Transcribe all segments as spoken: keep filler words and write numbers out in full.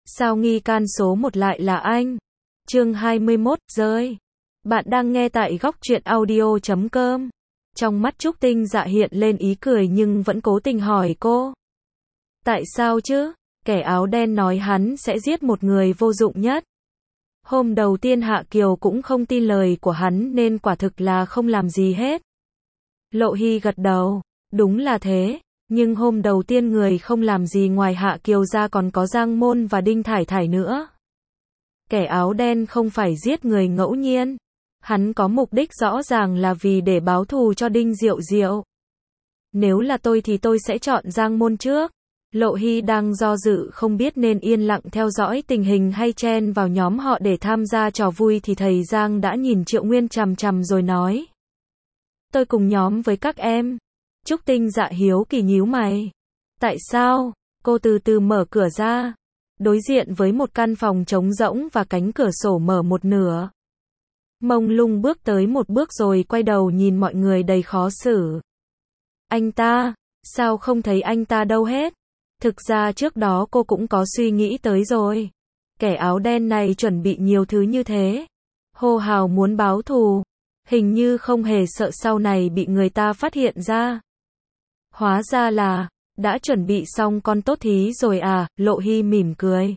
Sao nghi can số một lại là anh? Chương hai mươi mốt, rơi. Bạn đang nghe tại góc truyện audio chấm com. Trong mắt Trúc Tinh Dạ hiện lên ý cười nhưng vẫn cố tình hỏi cô. Tại sao chứ? Kẻ áo đen nói hắn sẽ giết một người vô dụng nhất. Hôm đầu tiên Hạ Kiều cũng không tin lời của hắn nên quả thực là không làm gì hết. Lộ Hy gật đầu, đúng là thế. Nhưng hôm đầu tiên người không làm gì ngoài Hạ Kiều ra còn có Giang Môn và Đinh Thải Thải nữa. Kẻ áo đen không phải giết người ngẫu nhiên. Hắn có mục đích rõ ràng là vì để báo thù cho Đinh Diệu Diệu. Nếu là tôi thì tôi sẽ chọn Giang Môn trước. Lộ Hy đang do dự không biết nên yên lặng theo dõi tình hình hay chen vào nhóm họ để tham gia trò vui thì thầy Giang đã nhìn Triệu Nguyên chằm chằm rồi nói. Tôi cùng nhóm với các em. Trúc Tinh Dạ hiếu kỳ nhíu mày. Tại sao? Cô từ từ mở cửa ra. Đối diện với một căn phòng trống rỗng và cánh cửa sổ mở một nửa. Mông Lung bước tới một bước rồi quay đầu nhìn mọi người đầy khó xử. Anh ta? Sao không thấy anh ta đâu hết? Thực ra trước đó cô cũng có suy nghĩ tới rồi. Kẻ áo đen này chuẩn bị nhiều thứ như thế. Hô hào muốn báo thù. Hình như không hề sợ sau này bị người ta phát hiện ra. Hóa ra là, đã chuẩn bị xong con tốt thí rồi à, Lộ Hy mỉm cười.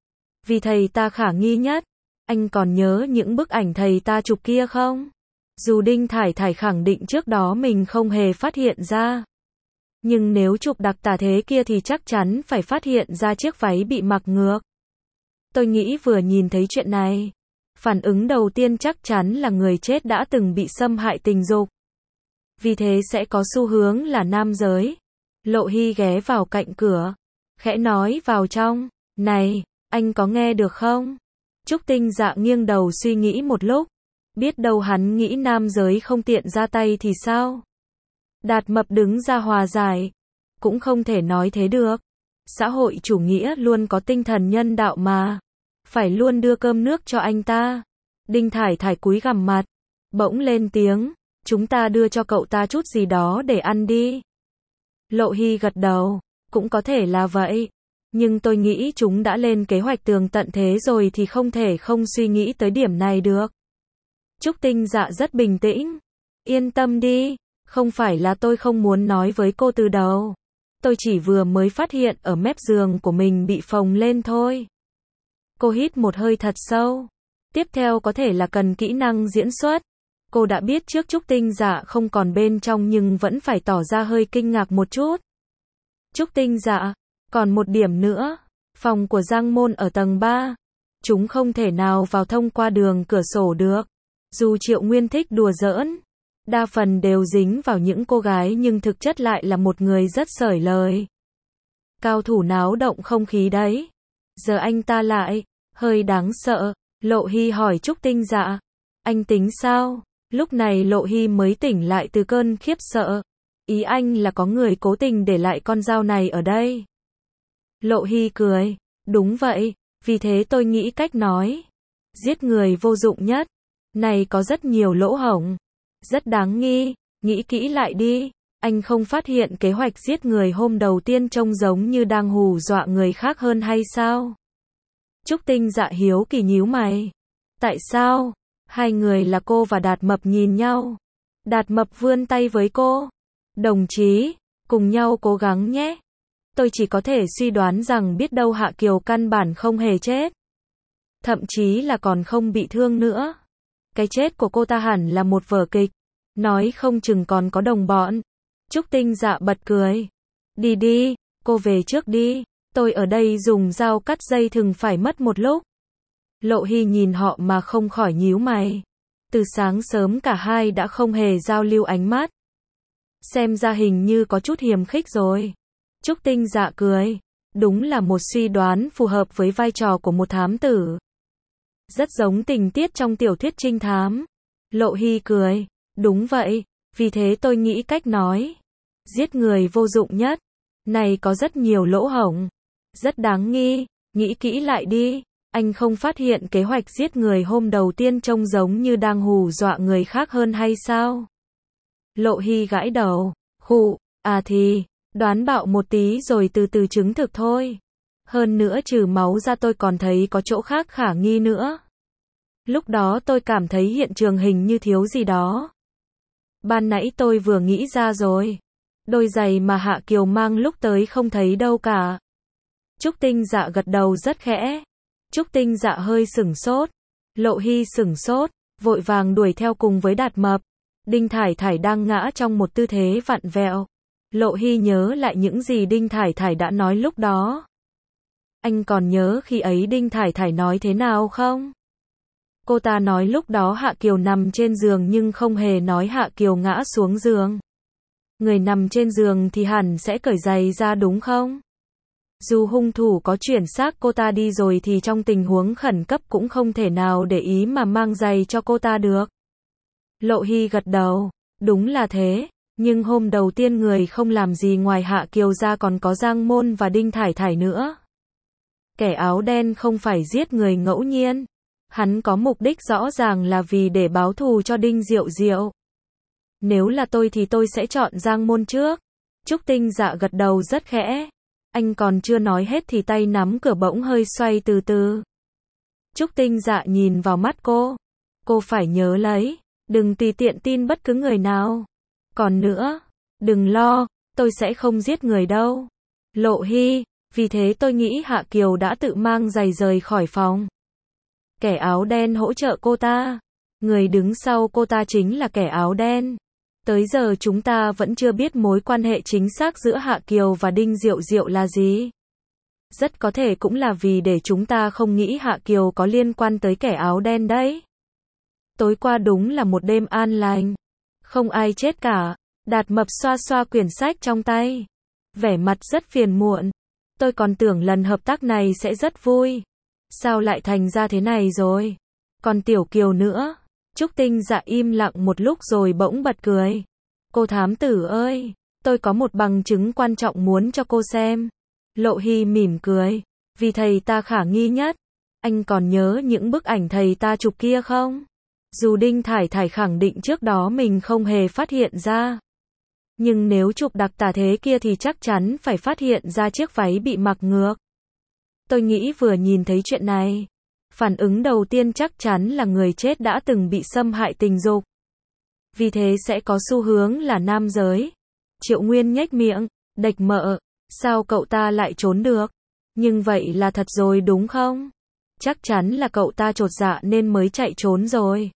Vì thầy ta khả nghi nhất. Anh còn nhớ những bức ảnh thầy ta chụp kia không? Dù Đinh Thải Thải khẳng định trước đó mình không hề phát hiện ra. Nhưng nếu chụp đặc tả thế kia thì chắc chắn phải phát hiện ra chiếc váy bị mặc ngược. Tôi nghĩ vừa nhìn thấy chuyện này, phản ứng đầu tiên chắc chắn là người chết đã từng bị xâm hại tình dục. Vì thế sẽ có xu hướng là nam giới. Lộ Hy ghé vào cạnh cửa, khẽ nói vào trong. Này, anh có nghe được không? Trúc Tinh Dạ nghiêng đầu suy nghĩ một lúc. Biết đâu hắn nghĩ nam giới không tiện ra tay thì sao? Đạt Mập đứng ra hòa giải. Cũng không thể nói thế được. Xã hội chủ nghĩa luôn có tinh thần nhân đạo mà. Phải luôn đưa cơm nước cho anh ta. Đinh Thải Thải cúi gằm mặt. Bỗng lên tiếng. Chúng ta đưa cho cậu ta chút gì đó để ăn đi. Lộ Hy gật đầu. Cũng có thể là vậy. Nhưng tôi nghĩ chúng đã lên kế hoạch tường tận thế rồi thì không thể không suy nghĩ tới điểm này được. Trúc Tinh Dạ rất bình tĩnh. Yên tâm đi. Không phải là tôi không muốn nói với cô từ đầu. Tôi chỉ vừa mới phát hiện ở mép giường của mình bị phồng lên thôi. Cô hít một hơi thật sâu. Tiếp theo có thể là cần kỹ năng diễn xuất. Cô đã biết trước Trúc Tinh Dạ không còn bên trong nhưng vẫn phải tỏ ra hơi kinh ngạc một chút. Trúc Tinh Dạ, còn một điểm nữa. Phòng của Giang Môn ở tầng ba. Chúng không thể nào vào thông qua đường cửa sổ được. Dù Triệu Nguyên thích đùa giỡn, đa phần đều dính vào những cô gái nhưng thực chất lại là một người rất xởi lời. Cao thủ náo động không khí đấy. Giờ anh ta lại, hơi đáng sợ. Lộ Hy hỏi Trúc Tinh Dạ. Anh tính sao? Lúc này Lộ Hy mới tỉnh lại từ cơn khiếp sợ. Ý anh là có người cố tình để lại con dao này ở đây. Lộ Hy cười. Đúng vậy, vì thế tôi nghĩ cách nói. Giết người vô dụng nhất. Này có rất nhiều lỗ hổng. Rất đáng nghi. Nghĩ kỹ lại đi. Anh không phát hiện kế hoạch giết người hôm đầu tiên trông giống như đang hù dọa người khác hơn hay sao? Trúc Tinh Dạ hiếu kỳ nhíu mày. Tại sao? Hai người là cô và Đạt Mập nhìn nhau. Đạt Mập vươn tay với cô. Đồng chí, cùng nhau cố gắng nhé. Tôi chỉ có thể suy đoán rằng biết đâu Hạ Kiều căn bản không hề chết. Thậm chí là còn không bị thương nữa. Cái chết của cô ta hẳn là một vở kịch. Nói không chừng còn có đồng bọn. Trúc Tinh Dạ bật cười. Đi đi, cô về trước đi. Tôi ở đây dùng dao cắt dây thừng phải mất một lúc. Lộ Hy nhìn họ mà không khỏi nhíu mày. Từ sáng sớm cả hai đã không hề giao lưu ánh mắt. Xem ra hình như có chút hiềm khích rồi. Trúc Tinh Dạ cười. Đúng là một suy đoán phù hợp với vai trò của một thám tử. Rất giống tình tiết trong tiểu thuyết trinh thám. Lộ Hy cười. Đúng vậy, vì thế tôi nghĩ cách nói. Giết người vô dụng nhất. Này có rất nhiều lỗ hổng. Rất đáng nghi. Nghĩ kỹ lại đi. Anh không phát hiện kế hoạch giết người hôm đầu tiên trông giống như đang hù dọa người khác hơn hay sao? Lộ Hy gãi đầu. Khụ, à thì, đoán bạo một tí rồi từ từ chứng thực thôi. Hơn nữa trừ máu ra tôi còn thấy có chỗ khác khả nghi nữa. Lúc đó tôi cảm thấy hiện trường hình như thiếu gì đó. Ban nãy tôi vừa nghĩ ra rồi. Đôi giày mà Hạ Kiều mang lúc tới không thấy đâu cả. Trúc Tinh Dạ gật đầu rất khẽ. Trúc Tinh Dạ hơi sửng sốt. Lộ Hy sửng sốt, vội vàng đuổi theo cùng với Đạt Mập. Đinh Thải Thải đang ngã trong một tư thế vặn vẹo. Lộ Hy nhớ lại những gì Đinh Thải Thải đã nói lúc đó. Anh còn nhớ khi ấy Đinh Thải Thải nói thế nào không? Cô ta nói lúc đó Hạ Kiều nằm trên giường nhưng không hề nói Hạ Kiều ngã xuống giường. Người nằm trên giường thì hẳn sẽ cởi giày ra đúng không? Dù hung thủ có chuyển xác cô ta đi rồi thì trong tình huống khẩn cấp cũng không thể nào để ý mà mang giày cho cô ta được. Lộ Hy gật đầu, đúng là thế, nhưng hôm đầu tiên người không làm gì ngoài Hạ Kiều ra còn có Giang Môn và Đinh Thải Thải nữa. Kẻ áo đen không phải giết người ngẫu nhiên. Hắn có mục đích rõ ràng là vì để báo thù cho Đinh Diệu Diệu. Nếu là tôi thì tôi sẽ chọn Giang Môn trước. Trúc Tinh Dạ gật đầu rất khẽ. Anh còn chưa nói hết thì tay nắm cửa bỗng hơi xoay từ từ. Trúc Tinh Dạ nhìn vào mắt cô. Cô phải nhớ lấy, đừng tùy tiện tin bất cứ người nào. Còn nữa, đừng lo, tôi sẽ không giết người đâu. Lộ Hy, vì thế tôi nghĩ Hạ Kiều đã tự mang giày rời khỏi phòng. Kẻ áo đen hỗ trợ cô ta. Người đứng sau cô ta chính là kẻ áo đen. Tới giờ chúng ta vẫn chưa biết mối quan hệ chính xác giữa Hạ Kiều và Đinh Diệu Diệu là gì. Rất có thể cũng là vì để chúng ta không nghĩ Hạ Kiều có liên quan tới kẻ áo đen đấy. Tối qua đúng là một đêm an lành. Không ai chết cả. Đạt Mập xoa xoa quyển sách trong tay. Vẻ mặt rất phiền muộn. Tôi còn tưởng lần hợp tác này sẽ rất vui. Sao lại thành ra thế này rồi? Còn Tiểu Kiều nữa. Trúc Tinh Dạ im lặng một lúc rồi bỗng bật cười. Cô thám tử ơi, tôi có một bằng chứng quan trọng muốn cho cô xem. Lộ Hy mỉm cười. Vì thầy ta khả nghi nhất. Anh còn nhớ những bức ảnh thầy ta chụp kia không? Dù Đinh Thải Thải khẳng định trước đó mình không hề phát hiện ra. Nhưng nếu chụp đặc tả thế kia thì chắc chắn phải phát hiện ra chiếc váy bị mặc ngược. Tôi nghĩ vừa nhìn thấy chuyện này, phản ứng đầu tiên chắc chắn là người chết đã từng bị xâm hại tình dục. Vì thế sẽ có xu hướng là nam giới. Triệu Nguyên nhếch miệng, đệch mợ, sao cậu ta lại trốn được? Nhưng vậy là thật rồi đúng không? Chắc chắn là cậu ta chột dạ nên mới chạy trốn rồi.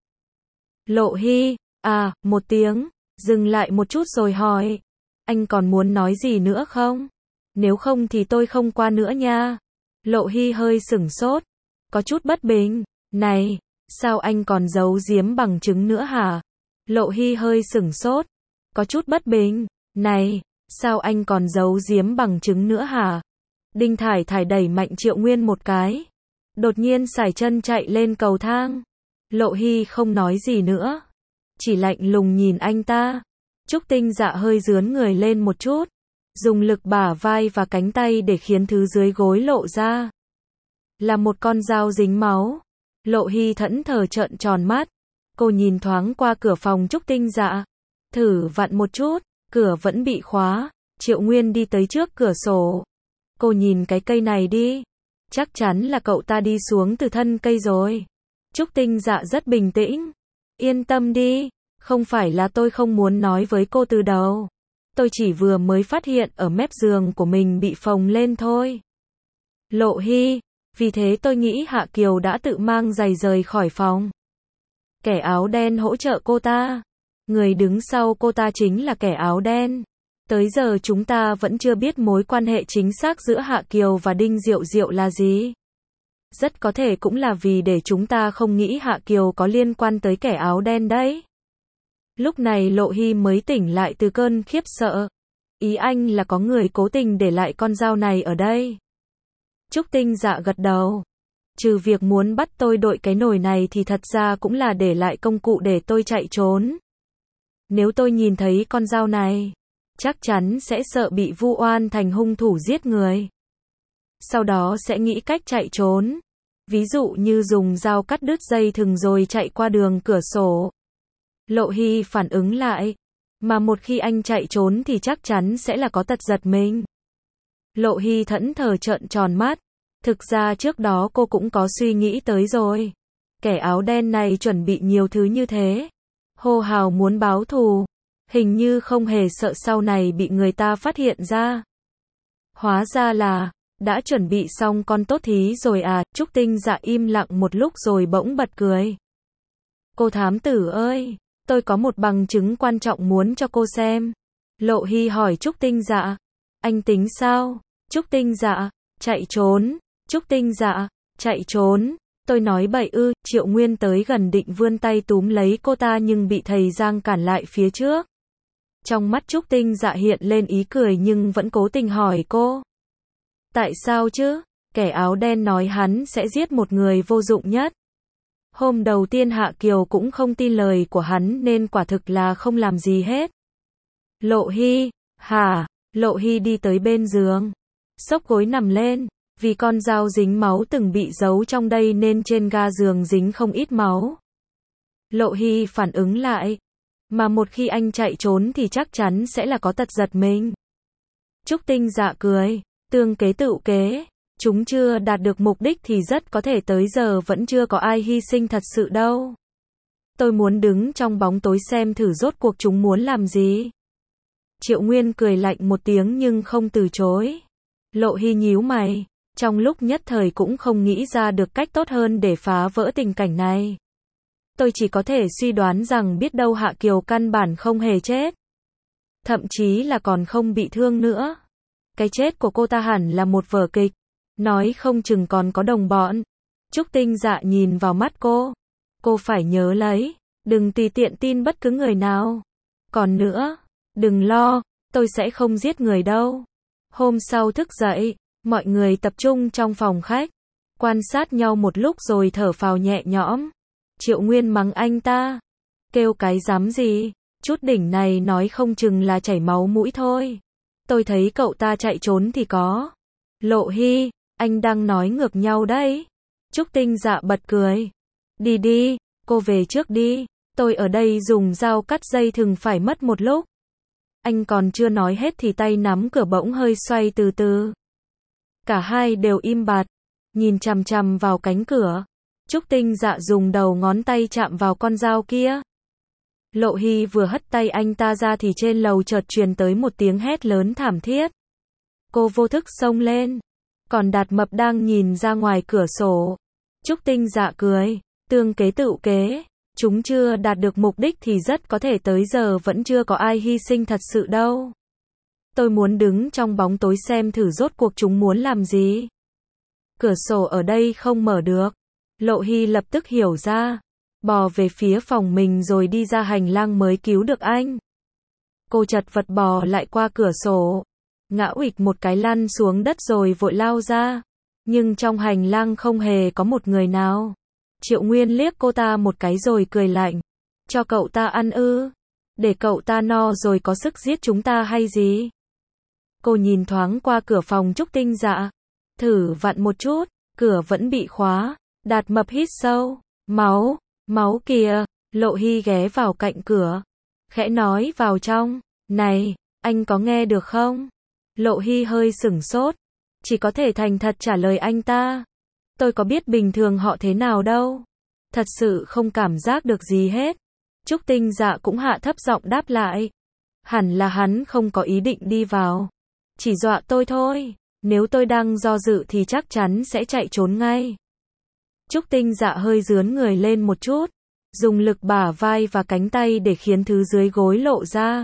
Lộ Hy, à, một tiếng, dừng lại một chút rồi hỏi. Anh còn muốn nói gì nữa không? Nếu không thì tôi không qua nữa nha. Lộ Hy hơi sửng sốt, có chút bất bình. Này, sao anh còn giấu giếm bằng chứng nữa hả? Lộ Hy hơi sửng sốt, có chút bất bình. Này, sao anh còn giấu giếm bằng chứng nữa hả? Đinh Thải Thải đẩy mạnh Triệu Nguyên một cái. Đột nhiên sải chân chạy lên cầu thang. Lộ Hy không nói gì nữa, chỉ lạnh lùng nhìn anh ta. Trúc Tinh Dạ hơi rướn người lên một chút, dùng lực bả vai và cánh tay để khiến thứ dưới gối lộ ra. Là một con dao dính máu. Lộ Hy thẫn thờ trợn tròn mắt. Cô nhìn thoáng qua cửa phòng Trúc Tinh Dạ. Thử vặn một chút, cửa vẫn bị khóa. Triệu Nguyên đi tới trước cửa sổ. Cô nhìn cái cây này đi. Chắc chắn là cậu ta đi xuống từ thân cây rồi. Trúc Tinh Dạ rất bình tĩnh. Yên tâm đi, không phải là tôi không muốn nói với cô từ đầu. Tôi chỉ vừa mới phát hiện ở mép giường của mình bị phồng lên thôi. Lộ Hy, vì thế tôi nghĩ Hạ Kiều đã tự mang giày rời khỏi phòng. Kẻ áo đen hỗ trợ cô ta. Người đứng sau cô ta chính là kẻ áo đen. Tới giờ chúng ta vẫn chưa biết mối quan hệ chính xác giữa Hạ Kiều và Đinh Diệu Diệu là gì. Rất có thể cũng là vì để chúng ta không nghĩ Hạ Kiều có liên quan tới kẻ áo đen đấy. Lúc này Lộ Hy mới tỉnh lại từ cơn khiếp sợ. Ý anh là có người cố tình để lại con dao này ở đây. Trúc Tinh Dạ gật đầu. Trừ việc muốn bắt tôi đội cái nồi này thì thật ra cũng là để lại công cụ để tôi chạy trốn. Nếu tôi nhìn thấy con dao này, chắc chắn sẽ sợ bị vu oan thành hung thủ giết người. Sau đó sẽ nghĩ cách chạy trốn. Ví dụ như dùng dao cắt đứt dây thừng rồi chạy qua đường cửa sổ. Lộ Hy phản ứng lại. Mà một khi anh chạy trốn thì chắc chắn sẽ là có tật giật mình. Lộ Hy thẫn thờ trợn tròn mắt. Thực ra trước đó cô cũng có suy nghĩ tới rồi. Kẻ áo đen này chuẩn bị nhiều thứ như thế. Hô hào muốn báo thù. Hình như không hề sợ sau này bị người ta phát hiện ra. Hóa ra là, đã chuẩn bị xong con tốt thí rồi à. Trúc Tinh Dạ im lặng một lúc rồi bỗng bật cười. Cô thám tử ơi, tôi có một bằng chứng quan trọng muốn cho cô xem. Lộ Hy hỏi Trúc Tinh Dạ. Anh tính sao? Trúc Tinh Dạ, chạy trốn. Trúc Tinh Dạ, chạy trốn. Tôi nói bậy ư. Triệu Nguyên tới gần định vươn tay túm lấy cô ta nhưng bị thầy Giang cản lại phía trước. Trong mắt Trúc Tinh Dạ hiện lên ý cười nhưng vẫn cố tình hỏi cô. Tại sao chứ? Kẻ áo đen nói hắn sẽ giết một người vô dụng nhất. Hôm đầu tiên Hạ Kiều cũng không tin lời của hắn nên quả thực là không làm gì hết. Lộ Hy, hả? Lộ Hy đi tới bên giường. Xốc gối nằm lên. Vì con dao dính máu từng bị giấu trong đây nên trên ga giường dính không ít máu. Lộ Hy phản ứng lại. Mà một khi anh chạy trốn thì chắc chắn sẽ là có tật giật mình. Trúc Tinh Dạ cười. Tương kế tựu kế. Chúng chưa đạt được mục đích thì rất có thể tới giờ vẫn chưa có ai hy sinh thật sự đâu. Tôi muốn đứng trong bóng tối xem thử rốt cuộc chúng muốn làm gì. Triệu Nguyên cười lạnh một tiếng nhưng không từ chối. Lộ Hy nhíu mày. Trong lúc nhất thời cũng không nghĩ ra được cách tốt hơn để phá vỡ tình cảnh này. Tôi chỉ có thể suy đoán rằng biết đâu Hạ Kiều căn bản không hề chết. Thậm chí là còn không bị thương nữa. Cái chết của cô ta hẳn là một vở kịch. Nói không chừng còn có đồng bọn. Trúc Tinh Dạ nhìn vào mắt cô. Cô phải nhớ lấy. Đừng tùy tiện tin bất cứ người nào. Còn nữa, đừng lo, tôi sẽ không giết người đâu. Hôm sau thức dậy, mọi người tập trung trong phòng khách. Quan sát nhau một lúc rồi thở phào nhẹ nhõm. Triệu Nguyên mắng anh ta. Kêu cái dám gì, chút đỉnh này nói không chừng là chảy máu mũi thôi. Tôi thấy cậu ta chạy trốn thì có. Lộ Hy, anh đang nói ngược nhau đấy. Trúc Tinh Dạ bật cười. Đi đi, cô về trước đi. Tôi ở đây dùng dao cắt dây thừng phải mất một lúc. Anh còn chưa nói hết thì tay nắm cửa bỗng hơi xoay từ từ. Cả hai đều im bặt, nhìn chằm chằm vào cánh cửa. Trúc Tinh Dạ dùng đầu ngón tay chạm vào con dao kia. Lộ Hy vừa hất tay anh ta ra thì trên lầu chợt truyền tới một tiếng hét lớn thảm thiết. Cô vô thức xông lên. Còn Đạt Mập đang nhìn ra ngoài cửa sổ. Trúc Tinh Dạ cười. Tương kế tựu kế. Chúng chưa đạt được mục đích thì rất có thể tới giờ vẫn chưa có ai hy sinh thật sự đâu. Tôi muốn đứng trong bóng tối xem thử rốt cuộc chúng muốn làm gì. Cửa sổ ở đây không mở được. Lộ Hy lập tức hiểu ra. Bò về phía phòng mình rồi đi ra hành lang mới cứu được anh. Cô chật vật bò lại qua cửa sổ. Ngã uịch một cái lăn xuống đất rồi vội lao ra. Nhưng trong hành lang không hề có một người nào. Triệu Nguyên liếc cô ta một cái rồi cười lạnh. Cho cậu ta ăn ư? Để cậu ta no rồi có sức giết chúng ta hay gì? Cô nhìn thoáng qua cửa phòng Trúc Tinh Dạ. Thử vặn một chút, cửa vẫn bị khóa. Đạt Mập hít sâu. Máu, máu kìa. Lộ Hy ghé vào cạnh cửa. Khẽ nói vào trong. Này, anh có nghe được không? Lộ Hy hơi sửng sốt. Chỉ có thể thành thật trả lời anh ta. Tôi có biết bình thường họ thế nào đâu. Thật sự không cảm giác được gì hết. Trúc Tinh Dạ cũng hạ thấp giọng đáp lại. Hẳn là hắn không có ý định đi vào. Chỉ dọa tôi thôi. Nếu tôi đang do dự thì chắc chắn sẽ chạy trốn ngay. Trúc Tinh Dạ hơi rướn người lên một chút. Dùng lực bả vai và cánh tay để khiến thứ dưới gối lộ ra.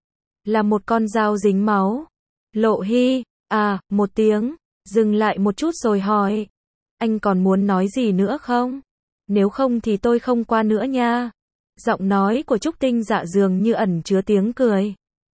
Là một con dao dính máu. Lộ Hy, à, một tiếng. Dừng lại một chút rồi hỏi. Anh còn muốn nói gì nữa không? Nếu không thì tôi không qua nữa nha. Giọng nói của Trúc Tinh Dạ dường như ẩn chứa tiếng cười.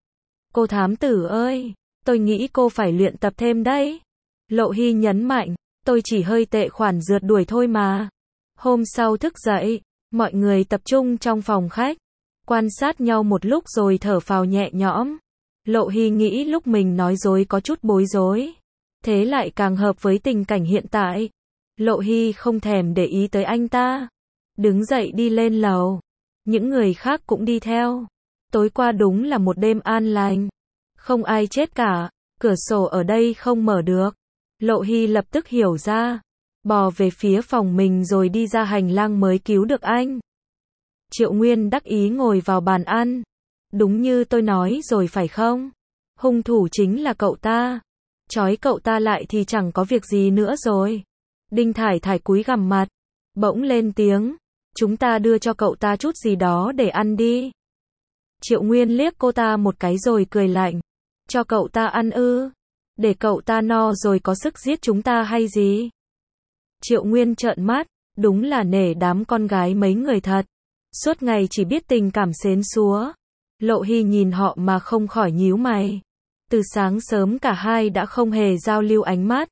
Cô thám tử ơi, tôi nghĩ cô phải luyện tập thêm đấy. Lộ Hy nhấn mạnh, tôi chỉ hơi tệ khoản rượt đuổi thôi mà. Hôm sau thức dậy, mọi người tập trung trong phòng khách. Quan sát nhau một lúc rồi thở phào nhẹ nhõm. Lộ Hy nghĩ lúc mình nói dối có chút bối rối. Thế lại càng hợp với tình cảnh hiện tại. Lộ Hy không thèm để ý tới anh ta. Đứng dậy đi lên lầu. Những người khác cũng đi theo. Tối qua đúng là một đêm an lành. Không ai chết cả. cửa sổ ở đây không mở được. Lộ Hy lập tức hiểu ra, bò về phía phòng mình rồi đi ra hành lang mới cứu được anh. Triệu Nguyên đắc ý ngồi vào bàn ăn. Đúng như tôi nói rồi phải không? Hung thủ chính là cậu ta. Trói cậu ta lại thì chẳng có việc gì nữa rồi. Đinh Thải Thải cúi gằm mặt, bỗng lên tiếng. Chúng ta đưa cho cậu ta chút gì đó để ăn đi. Triệu Nguyên liếc cô ta một cái rồi cười lạnh. Cho cậu ta ăn ư? Để cậu ta no rồi có sức giết chúng ta hay gì? Triệu Nguyên trợn mắt, đúng là nể đám con gái mấy người thật. Suốt ngày chỉ biết tình cảm xến xúa. Lộ Hy nhìn họ mà không khỏi nhíu mày. Từ sáng sớm cả hai đã không hề giao lưu ánh mắt.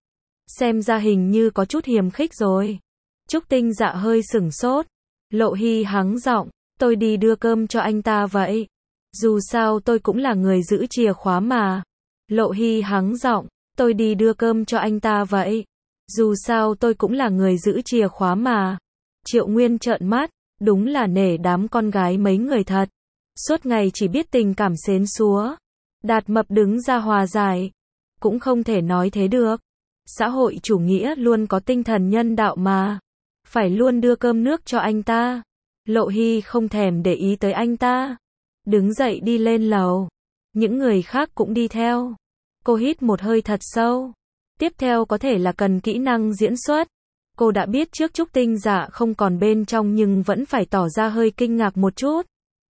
Xem ra hình như có chút hiềm khích rồi. Trúc Tinh Dạ hơi sửng sốt. Lộ Hy hắng giọng, tôi đi đưa cơm cho anh ta vậy. Dù sao tôi cũng là người giữ chìa khóa mà. Lộ Hy hắng giọng, tôi đi đưa cơm cho anh ta vậy. Dù sao tôi cũng là người giữ chìa khóa mà. Triệu Nguyên trợn mắt, đúng là nể đám con gái mấy người thật. Suốt ngày chỉ biết tình cảm xến xúa. Đạt Mập đứng ra hòa giải. Cũng không thể nói thế được. Xã hội chủ nghĩa luôn có tinh thần nhân đạo mà. Phải luôn đưa cơm nước cho anh ta. Lộ Hy không thèm để ý tới anh ta. Đứng dậy đi lên lầu. Những người khác cũng đi theo. Cô hít một hơi thật sâu. Tiếp theo có thể là cần kỹ năng diễn xuất. Cô đã biết trước Trúc Tinh Dạ không còn bên trong nhưng vẫn phải tỏ ra hơi kinh ngạc một chút.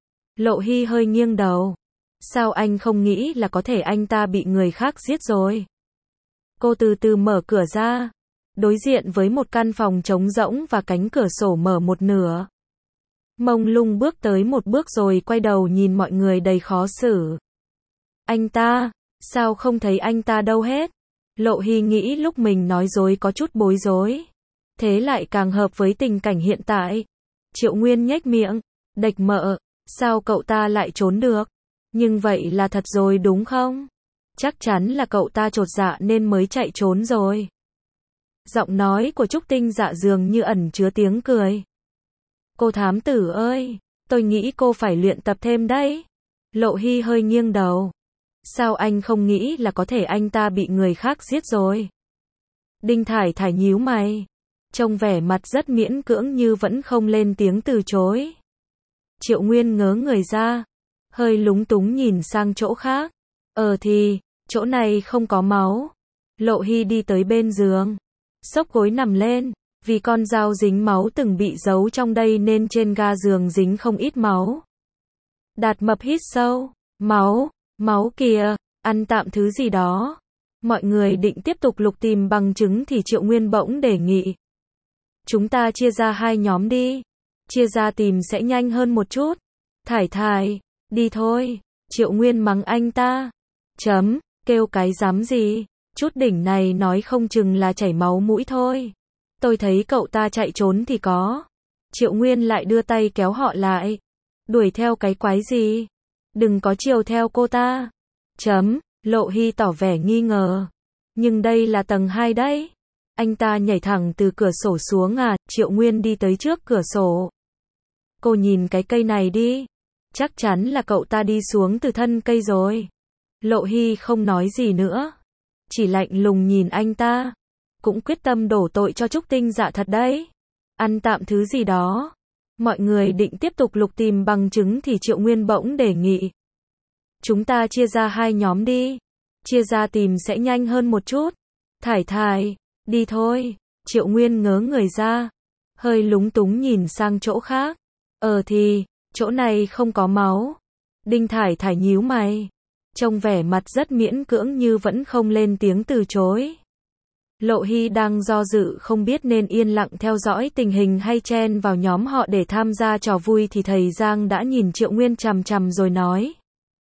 Lộ Hy hơi nghiêng đầu. Sao anh không nghĩ là có thể anh ta bị người khác giết rồi? Cô từ từ mở cửa ra. Đối diện với một căn phòng trống rỗng và cánh cửa sổ mở một nửa. Mông Lung bước tới một bước rồi quay đầu nhìn mọi người đầy khó xử. Anh ta, sao không thấy anh ta đâu hết? Lộ Hy nghĩ lúc mình nói dối có chút bối rối. Thế lại càng hợp với tình cảnh hiện tại. Triệu Nguyên nhếch miệng, đệch mợ, sao cậu ta lại trốn được? Nhưng vậy là thật rồi đúng không? Chắc chắn là cậu ta chột dạ nên mới chạy trốn rồi. Giọng nói của Trúc Tinh Dạ dường như ẩn chứa tiếng cười. Cô thám tử ơi, tôi nghĩ cô phải luyện tập thêm đấy. Lộ Hy hơi nghiêng đầu. Sao anh không nghĩ là có thể anh ta bị người khác giết rồi? Đinh Thải Thải nhíu mày. Trông vẻ mặt rất miễn cưỡng như vẫn không lên tiếng từ chối. Triệu Nguyên ngớ người ra. Hơi lúng túng nhìn sang chỗ khác. Ờ thì, chỗ này không có máu. Lộ Hy đi tới bên giường. Xốc gối nằm lên. Vì con dao dính máu từng bị giấu trong đây nên trên ga giường dính không ít máu. Đạt Mập hít sâu. Máu, máu kìa, ăn tạm thứ gì đó. Mọi người định tiếp tục lục tìm bằng chứng thì Triệu Nguyên bỗng đề nghị. Chúng ta chia ra hai nhóm đi. Chia ra tìm sẽ nhanh hơn một chút. Thải Thải, đi thôi. Triệu Nguyên mắng anh ta. Chấm, kêu cái dám gì. Chút đỉnh này nói không chừng là chảy máu mũi thôi. Tôi thấy cậu ta chạy trốn thì có. Triệu Nguyên lại đưa tay kéo họ lại. Đuổi theo cái quái gì? Đừng có chiều theo cô ta. Chấm, Lộ Hy tỏ vẻ nghi ngờ. Nhưng đây là tầng hai đấy. Anh ta nhảy thẳng từ cửa sổ xuống à? Triệu Nguyên đi tới trước cửa sổ. Cô nhìn cái cây này đi. Chắc chắn là cậu ta đi xuống từ thân cây rồi. Lộ Hy không nói gì nữa. Chỉ lạnh lùng nhìn anh ta. Cũng quyết tâm đổ tội cho Trúc Tinh Dạ thật đấy. Ăn tạm thứ gì đó. Mọi người định tiếp tục lục tìm bằng chứng thì Triệu Nguyên bỗng đề nghị. Chúng ta chia ra hai nhóm đi. Chia ra tìm sẽ nhanh hơn một chút. Thải Thải, đi thôi. Triệu Nguyên ngớ người ra. Hơi lúng túng nhìn sang chỗ khác. Ờ thì, chỗ này không có máu. Đinh Thải Thải nhíu mày. Trông vẻ mặt rất miễn cưỡng như vẫn không lên tiếng từ chối. Lộ Hy đang do dự không biết nên yên lặng theo dõi tình hình hay chen vào nhóm họ để tham gia trò vui thì thầy Giang đã nhìn Triệu Nguyên chằm chằm rồi nói.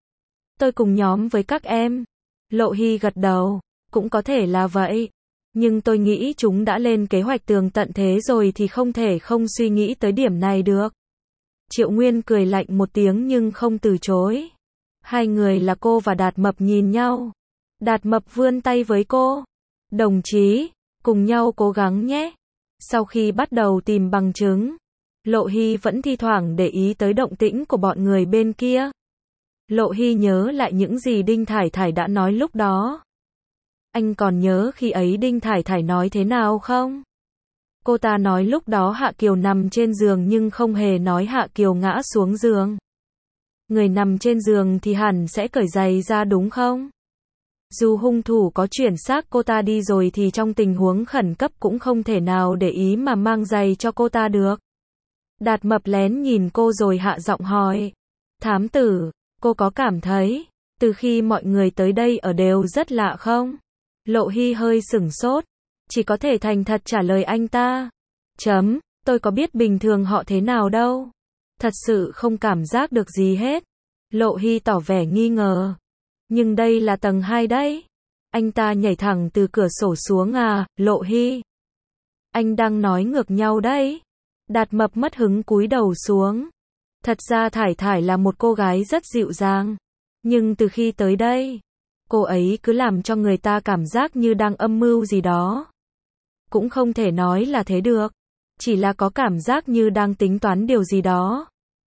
Tôi cùng nhóm với các em. Lộ Hy gật đầu. Cũng có thể là vậy. Nhưng tôi nghĩ chúng đã lên kế hoạch tường tận thế rồi thì không thể không suy nghĩ tới điểm này được. Triệu Nguyên cười lạnh một tiếng nhưng không từ chối. Hai người là cô và Đạt Mập nhìn nhau. Đạt Mập vươn tay với cô. Đồng chí, cùng nhau cố gắng nhé. Sau khi bắt đầu tìm bằng chứng, Lộ Hy vẫn thi thoảng để ý tới động tĩnh của bọn người bên kia. Lộ Hy nhớ lại những gì Đinh Thải Thải đã nói lúc đó. Anh còn nhớ khi ấy Đinh Thải Thải nói thế nào không? Cô ta nói lúc đó Hạ Kiều nằm trên giường nhưng không hề nói Hạ Kiều ngã xuống giường. Người nằm trên giường thì hẳn sẽ cởi giày ra đúng không? Dù hung thủ có chuyển xác cô ta đi rồi thì trong tình huống khẩn cấp cũng không thể nào để ý mà mang giày cho cô ta được. Đạt Mập lén nhìn cô rồi hạ giọng hỏi. Thám tử, cô có cảm thấy, từ khi mọi người tới đây ở đều rất lạ không? Lộ Hy hơi sửng sốt, chỉ có thể thành thật trả lời anh ta. Chấm, tôi có biết bình thường họ thế nào đâu. Thật sự không cảm giác được gì hết. Lộ Hy tỏ vẻ nghi ngờ. Nhưng đây là tầng hai đấy. Anh ta nhảy thẳng từ cửa sổ xuống à, Lộ Hy. Anh đang nói ngược nhau đấy. Đạt Mập mất hứng cúi đầu xuống. Thật ra Thải Thải là một cô gái rất dịu dàng. Nhưng từ khi tới đây, cô ấy cứ làm cho người ta cảm giác như đang âm mưu gì đó. Cũng không thể nói là thế được. Chỉ là có cảm giác như đang tính toán điều gì đó.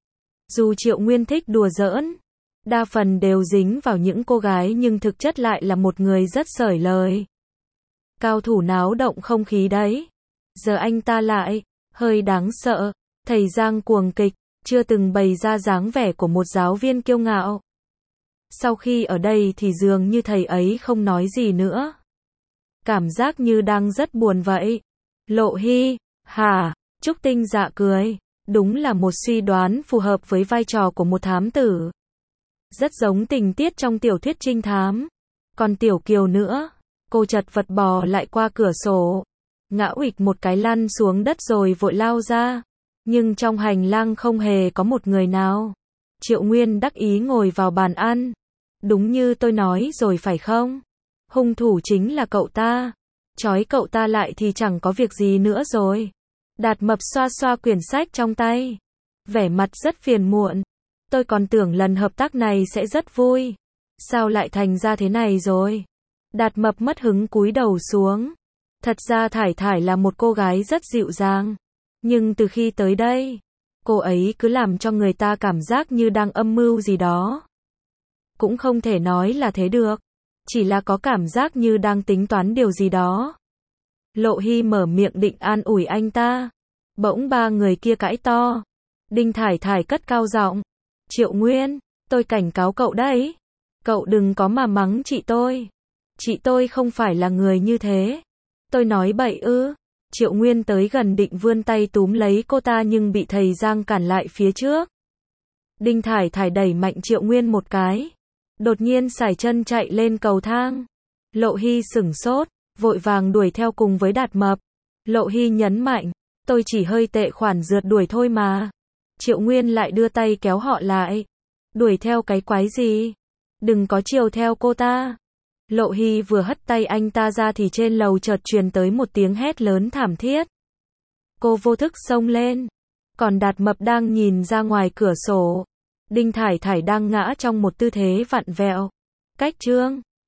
Dù Triệu Nguyên thích đùa giỡn, đa phần đều dính vào những cô gái nhưng thực chất lại là một người rất xởi lời. Cao thủ náo động không khí đấy. Giờ anh ta lại, hơi đáng sợ. Thầy Giang cuồng kịch, chưa từng bày ra dáng vẻ của một giáo viên kiêu ngạo. Sau khi ở đây thì dường như thầy ấy không nói gì nữa. Cảm giác như đang rất buồn vậy. Lộ Hy, hả? Trúc Tinh Dạ cười. Đúng là một suy đoán phù hợp với vai trò của một thám tử. Rất giống tình tiết trong tiểu thuyết trinh thám. Còn Tiểu Kiều nữa, cô chật vật bò lại qua cửa sổ, ngã uịch một cái lăn xuống đất rồi vội lao ra. Nhưng trong hành lang không hề có một người nào. Triệu Nguyên đắc ý ngồi vào bàn ăn. Đúng như tôi nói rồi phải không? Hung thủ chính là cậu ta. Trói cậu ta lại thì chẳng có việc gì nữa rồi. Đạt Mập xoa xoa quyển sách trong tay. Vẻ mặt rất phiền muộn. Tôi còn tưởng lần hợp tác này sẽ rất vui. Sao lại thành ra thế này rồi? Đạt Mập mất hứng cúi đầu xuống. Thật ra Thải Thải là một cô gái rất dịu dàng. Nhưng từ khi tới đây, cô ấy cứ làm cho người ta cảm giác như đang âm mưu gì đó. Cũng không thể nói là thế được. Chỉ là có cảm giác như đang tính toán điều gì đó. Lộ Hy mở miệng định an ủi anh ta. Bỗng ba người kia cãi to. Đinh Thải Thải cất cao giọng. Triệu Nguyên, tôi cảnh cáo cậu đấy. Cậu đừng có mà mắng chị tôi. Chị tôi không phải là người như thế. Tôi nói bậy ư? Triệu Nguyên tới gần định vươn tay túm lấy cô ta nhưng bị thầy Giang cản lại phía trước. Đinh Thải Thải đẩy mạnh Triệu Nguyên một cái. Đột nhiên sải chân chạy lên cầu thang. Lộ Hy sửng sốt, vội vàng đuổi theo cùng với Đạt Mập. Lộ Hy nhấn mạnh, tôi chỉ hơi tệ khoản rượt đuổi thôi mà. Triệu Nguyên lại đưa tay kéo họ lại. Đuổi theo cái quái gì? Đừng có chiều theo cô ta. Lộ Hy vừa hất tay anh ta ra thì trên lầu chợt truyền tới một tiếng hét lớn thảm thiết. Cô vô thức xông lên. Còn Đạt Mập đang nhìn ra ngoài cửa sổ. Đinh Thải Thải đang ngã trong một tư thế vặn vẹo. Cách chương